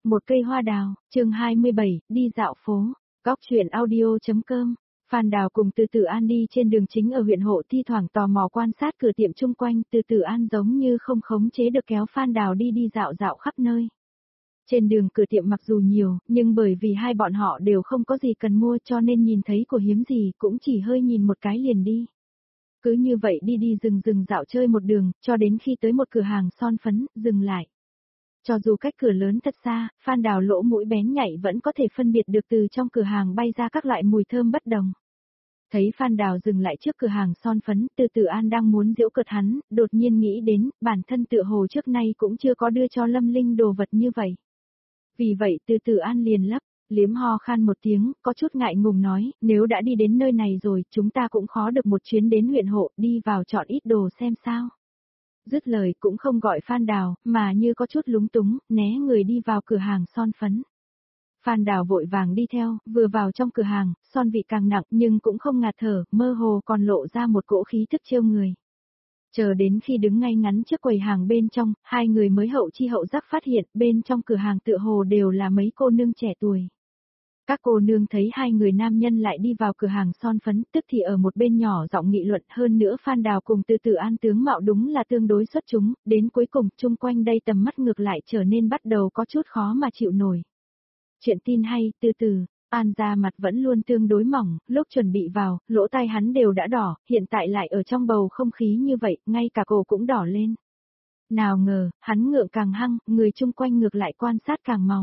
Một cây hoa đào, chương 27, đi dạo phố. Góc truyện audio.com. Phan Đào cùng Từ Tử An đi trên đường chính ở huyện Hộ, thi thoảng tò mò quan sát cửa tiệm chung quanh. Từ Tử An giống như không khống chế được kéo Phan Đào đi dạo dạo khắp nơi. Trên đường cửa tiệm mặc dù nhiều, nhưng bởi vì hai bọn họ đều không có gì cần mua cho nên nhìn thấy của hiếm gì cũng chỉ hơi nhìn một cái liền đi. Cứ như vậy đi dừng dạo chơi một đường, cho đến khi tới một cửa hàng son phấn, dừng lại. Cho dù cách cửa lớn thật xa, Phan Đào lỗ mũi bén nhạy vẫn có thể phân biệt được từ trong cửa hàng bay ra các loại mùi thơm bất đồng. Thấy Phan Đào dừng lại trước cửa hàng son phấn, Từ Tử An đang muốn giễu cợt hắn, đột nhiên nghĩ đến, bản thân tựa hồ trước nay cũng chưa có đưa cho Lâm Linh đồ vật như vậy. Vì vậy Từ Tử An liền liếm ho khan một tiếng, có chút ngại ngùng nói, nếu đã đi đến nơi này rồi, chúng ta cũng khó được một chuyến đến huyện Hộ, đi vào chọn ít đồ xem sao. Dứt lời cũng không gọi Phan Đào, mà như có chút lúng túng, né người đi vào cửa hàng son phấn. Phan Đào vội vàng đi theo, vừa vào trong cửa hàng, son vị càng nặng nhưng cũng không ngạt thở, mơ hồ còn lộ ra một cỗ khí thức trêu người. Chờ đến khi đứng ngay ngắn trước quầy hàng bên trong, hai người mới hậu chi hậu giác phát hiện bên trong cửa hàng tựa hồ đều là mấy cô nương trẻ tuổi. Các cô nương thấy hai người nam nhân lại đi vào cửa hàng son phấn, tức thì ở một bên nhỏ giọng nghị luận, hơn nữa Phan Đào cùng Từ Tử An tướng mạo đúng là tương đối xuất chúng, đến cuối cùng chung quanh đây tầm mắt ngược lại trở nên bắt đầu có chút khó mà chịu nổi. Chuyện tin hay, Từ Tử An da mặt vẫn luôn tương đối mỏng, lúc chuẩn bị vào, lỗ tai hắn đều đã đỏ, hiện tại lại ở trong bầu không khí như vậy, ngay cả cổ cũng đỏ lên. Nào ngờ, hắn ngượng càng hăng, người chung quanh ngược lại quan sát càng máu.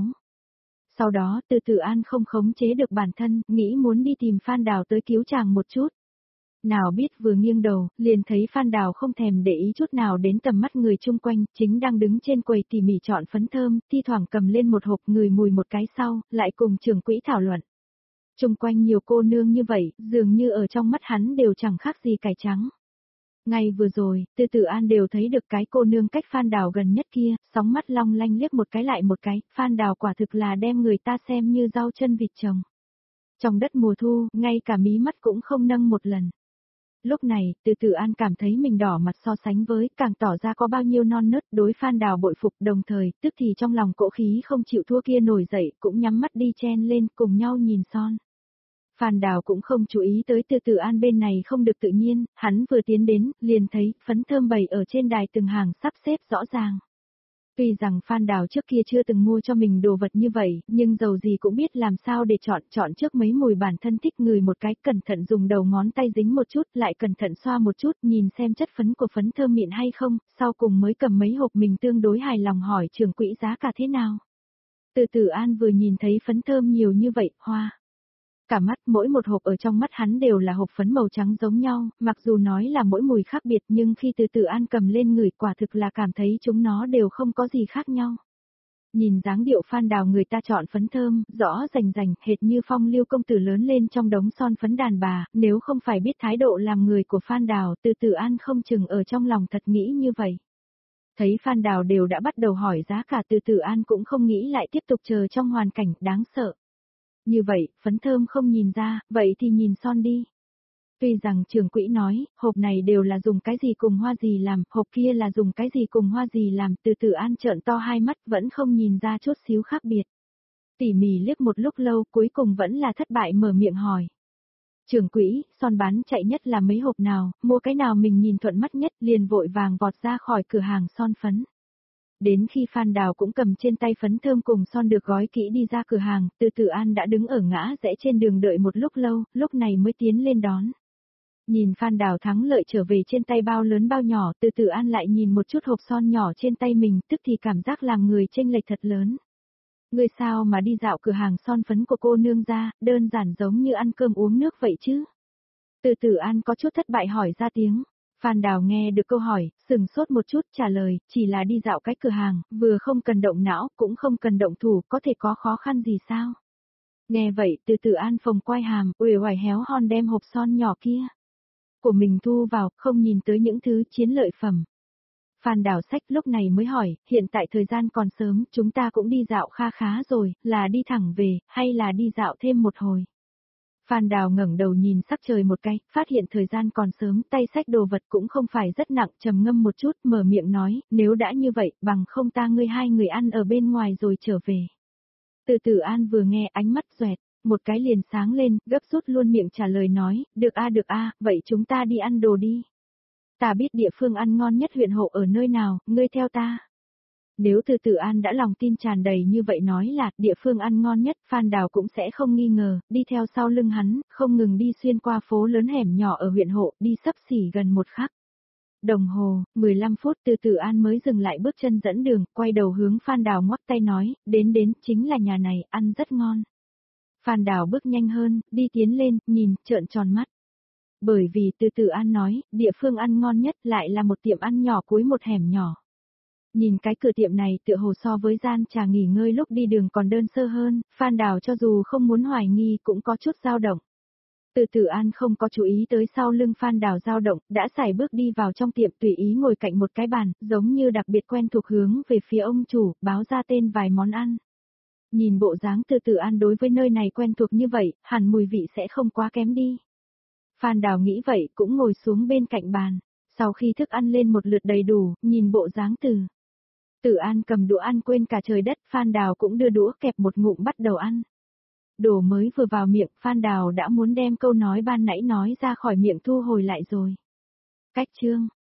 Sau đó Từ Tử An không khống chế được bản thân, nghĩ muốn đi tìm Phan Đào tới cứu chàng một chút. Nào biết vừa nghiêng đầu, liền thấy Phan Đào không thèm để ý chút nào đến tầm mắt người chung quanh, chính đang đứng trên quầy tỉ mỉ chọn phấn thơm, thi thoảng cầm lên một hộp người mùi một cái sau, lại cùng trưởng quỹ thảo luận. Chung quanh nhiều cô nương như vậy, dường như ở trong mắt hắn đều chẳng khác gì cải trắng. Ngay vừa rồi, Từ Tử An đều thấy được cái cô nương cách Phan Đào gần nhất kia, sóng mắt long lanh liếc một cái lại một cái, Phan Đào quả thực là đem người ta xem như rau chân vịt trồng. Trong đất mùa thu, ngay cả mí mắt cũng không nâng một lần. Lúc này, Từ Tử An cảm thấy mình đỏ mặt so sánh với, càng tỏ ra có bao nhiêu non nớt, đối Phan Đào bội phục, đồng thời, tức thì trong lòng cỗ khí không chịu thua kia nổi dậy, cũng nhắm mắt đi chen lên, cùng nhau nhìn son. Phan Đào cũng không chú ý tới Từ Tử An bên này không được tự nhiên, hắn vừa tiến đến, liền thấy, phấn thơm bày ở trên đài từng hàng sắp xếp rõ ràng. Tuy rằng Phan Đào trước kia chưa từng mua cho mình đồ vật như vậy, nhưng dầu gì cũng biết làm sao để chọn trước mấy mùi bản thân thích người một cái, cẩn thận dùng đầu ngón tay dính một chút, lại cẩn thận xoa một chút, nhìn xem chất phấn của phấn thơm mịn hay không, sau cùng mới cầm mấy hộp mình tương đối hài lòng hỏi trưởng quỹ giá cả thế nào. Từ Tử An vừa nhìn thấy phấn thơm nhiều như vậy, hoa cả mắt, mỗi một hộp ở trong mắt hắn đều là hộp phấn màu trắng giống nhau, mặc dù nói là mỗi mùi khác biệt nhưng khi Từ Tử An cầm lên ngửi quả thực là cảm thấy chúng nó đều không có gì khác nhau. Nhìn dáng điệu Phan Đào người ta chọn phấn thơm, rõ rành hệt như phong lưu công tử lớn lên trong đống son phấn đàn bà, nếu không phải biết thái độ làm người của Phan Đào, Từ Tử An không chừng ở trong lòng thật nghĩ như vậy. Thấy Phan Đào đều đã bắt đầu hỏi giá cả, Từ Tử An cũng không nghĩ lại tiếp tục chờ trong hoàn cảnh đáng sợ. Như vậy, phấn thơm không nhìn ra, vậy thì nhìn son đi. Tuy rằng trưởng quỹ nói, hộp này đều là dùng cái gì cùng hoa gì làm, hộp kia là dùng cái gì cùng hoa gì làm, Từ Tử An trợn to hai mắt vẫn không nhìn ra chút xíu khác biệt. Tỉ mỉ liếc một lúc lâu cuối cùng vẫn là thất bại mở miệng hỏi. Trưởng quỹ, son bán chạy nhất là mấy hộp nào, mua cái nào mình nhìn thuận mắt nhất liền vội vàng vọt ra khỏi cửa hàng son phấn. Đến khi Phan Đào cũng cầm trên tay phấn thơm cùng son được gói kỹ đi ra cửa hàng, Từ Tử An đã đứng ở ngã rẽ trên đường đợi một lúc lâu, lúc này mới tiến lên đón. Nhìn Phan Đào thắng lợi trở về trên tay bao lớn bao nhỏ, Từ Tử An lại nhìn một chút hộp son nhỏ trên tay mình, tức thì cảm giác làm người chênh lệch thật lớn. Người sao mà đi dạo cửa hàng son phấn của cô nương ra, đơn giản giống như ăn cơm uống nước vậy chứ? Từ Tử An có chút thất bại hỏi ra tiếng. Phan Đào nghe được câu hỏi, sừng sốt một chút trả lời, chỉ là đi dạo cái cửa hàng, vừa không cần động não, cũng không cần động thủ, có thể có khó khăn gì sao? Nghe vậy, Từ Tử An phồng quai hàm, uể oải héo hon đem hộp son nhỏ kia của mình thu vào, không nhìn tới những thứ chiến lợi phẩm. Phan Đào sách lúc này mới hỏi, hiện tại thời gian còn sớm, chúng ta cũng đi dạo kha khá rồi, là đi thẳng về, hay là đi dạo thêm một hồi? Phan Đào ngẩng đầu nhìn sắc trời một cái, phát hiện thời gian còn sớm, tay xách đồ vật cũng không phải rất nặng, trầm ngâm một chút, mở miệng nói, nếu đã như vậy, bằng không ta ngươi hai người ăn ở bên ngoài rồi trở về. Từ Tử An vừa nghe ánh mắt xoẹt, một cái liền sáng lên, gấp rút luôn miệng trả lời nói, được a, vậy chúng ta đi ăn đồ đi. Ta biết địa phương ăn ngon nhất huyện hộ ở nơi nào, ngươi theo ta. Nếu Từ Tử An đã lòng tin tràn đầy như vậy nói là địa phương ăn ngon nhất, Phan Đào cũng sẽ không nghi ngờ, đi theo sau lưng hắn, không ngừng đi xuyên qua phố lớn hẻm nhỏ ở huyện hộ, đi sấp xỉ gần một khắc. Đồng hồ, 15 phút Từ Tử An mới dừng lại bước chân dẫn đường, quay đầu hướng Phan Đào ngoắc tay nói, đến, chính là nhà này, ăn rất ngon. Phan Đào bước nhanh hơn, đi tiến lên, nhìn, trợn tròn mắt. Bởi vì Từ Tử An nói, địa phương ăn ngon nhất lại là một tiệm ăn nhỏ cuối một hẻm nhỏ. Nhìn cái cửa tiệm này tựa hồ so với gian trà nghỉ ngơi lúc đi đường còn đơn sơ hơn, Phan Đào cho dù không muốn hoài nghi cũng có chút dao động. Từ Tử An không có chú ý tới sau lưng Phan Đào dao động, đã xài bước đi vào trong tiệm tùy ý ngồi cạnh một cái bàn, giống như đặc biệt quen thuộc hướng về phía ông chủ, báo ra tên vài món ăn. Nhìn bộ dáng Từ Tử An đối với nơi này quen thuộc như vậy, hẳn mùi vị sẽ không quá kém đi. Phan Đào nghĩ vậy cũng ngồi xuống bên cạnh bàn, sau khi thức ăn lên một lượt đầy đủ, nhìn bộ dáng Từ Tử An cầm đũa ăn quên cả trời đất, Phan Đào cũng đưa đũa kẹp một ngụm bắt đầu ăn. Đồ mới vừa vào miệng, Phan Đào đã muốn đem câu nói ban nãy nói ra khỏi miệng thu hồi lại rồi. Cách chương